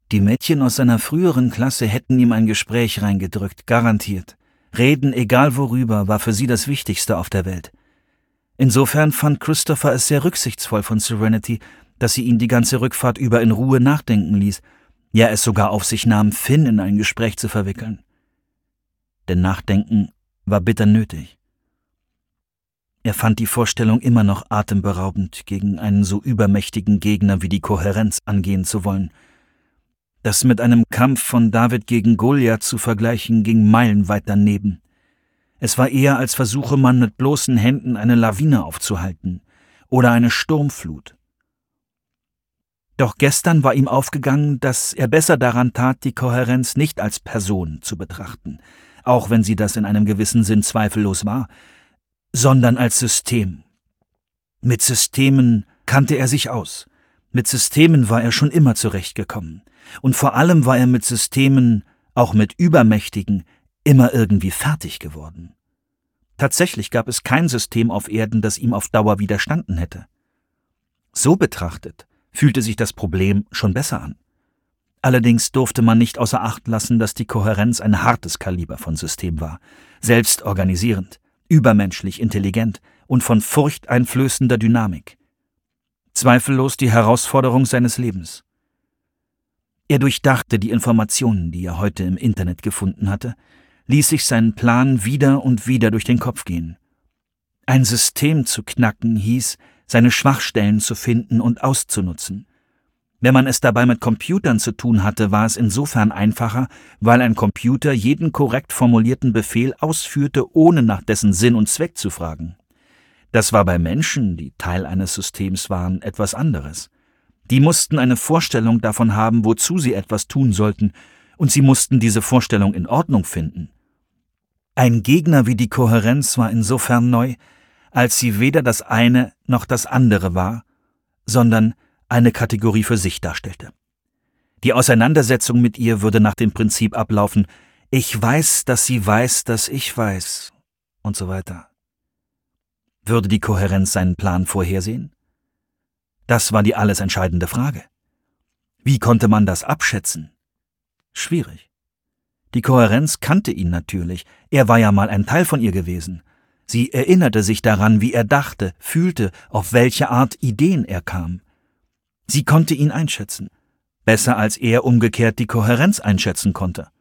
Die Mädchen aus seiner früheren Klasse hätten ihm ein Gespräch reingedrückt, garantiert. Reden, egal worüber, war für sie das Wichtigste auf der Welt. Insofern fand Christopher es sehr rücksichtsvoll von Serenity, dass sie ihn die ganze Rückfahrt über in Ruhe nachdenken ließ, ja es sogar auf sich nahm, Finn in ein Gespräch zu verwickeln. Denn Nachdenken war bitter nötig. Er fand die Vorstellung immer noch atemberaubend, gegen einen so übermächtigen Gegner wie die Kohärenz angehen zu wollen. Das mit einem Kampf von David gegen Goliath zu vergleichen, ging meilenweit daneben. Es war eher, als versuche man mit bloßen Händen eine Lawine aufzuhalten oder eine Sturmflut. Doch gestern war ihm aufgegangen, dass er besser daran tat, die Kohärenz nicht als Person zu betrachten, auch wenn sie das in einem gewissen Sinn zweifellos war, sondern als System. Mit Systemen kannte er sich aus. Mit Systemen war er schon immer zurechtgekommen. Und vor allem war er mit Systemen, auch mit übermächtigen, immer irgendwie fertig geworden. Tatsächlich gab es kein System auf Erden, das ihm auf Dauer widerstanden hätte. So betrachtet fühlte sich das Problem schon besser an. Allerdings durfte man nicht außer Acht lassen, dass die Kohärenz ein hartes Kaliber von System war, selbstorganisierend, übermenschlich intelligent und von furchteinflößender Dynamik. Zweifellos die Herausforderung seines Lebens. Er durchdachte die Informationen, die er heute im Internet gefunden hatte, ließ sich seinen Plan wieder und wieder durch den Kopf gehen. Ein System zu knacken hieß, seine Schwachstellen zu finden und auszunutzen. Wenn man es dabei mit Computern zu tun hatte, war es insofern einfacher, weil ein Computer jeden korrekt formulierten Befehl ausführte, ohne nach dessen Sinn und Zweck zu fragen. Das war bei Menschen, die Teil eines Systems waren, etwas anderes. Die mussten eine Vorstellung davon haben, wozu sie etwas tun sollten, und sie mussten diese Vorstellung in Ordnung finden. Ein Gegner wie die Kohärenz war insofern neu, als sie weder das eine noch das andere war, sondern eine Kategorie für sich darstellte. Die Auseinandersetzung mit ihr würde nach dem Prinzip ablaufen: Ich weiß, dass sie weiß, dass ich weiß, und so weiter. Würde die Kohärenz seinen Plan vorhersehen? Das war die alles entscheidende Frage. Wie konnte man das abschätzen? Schwierig. Die Kohärenz kannte ihn natürlich, er war ja mal ein Teil von ihr gewesen. Sie erinnerte sich daran, wie er dachte, fühlte, auf welche Art Ideen er kam. Sie konnte ihn einschätzen, besser als er umgekehrt die Kohärenz einschätzen konnte.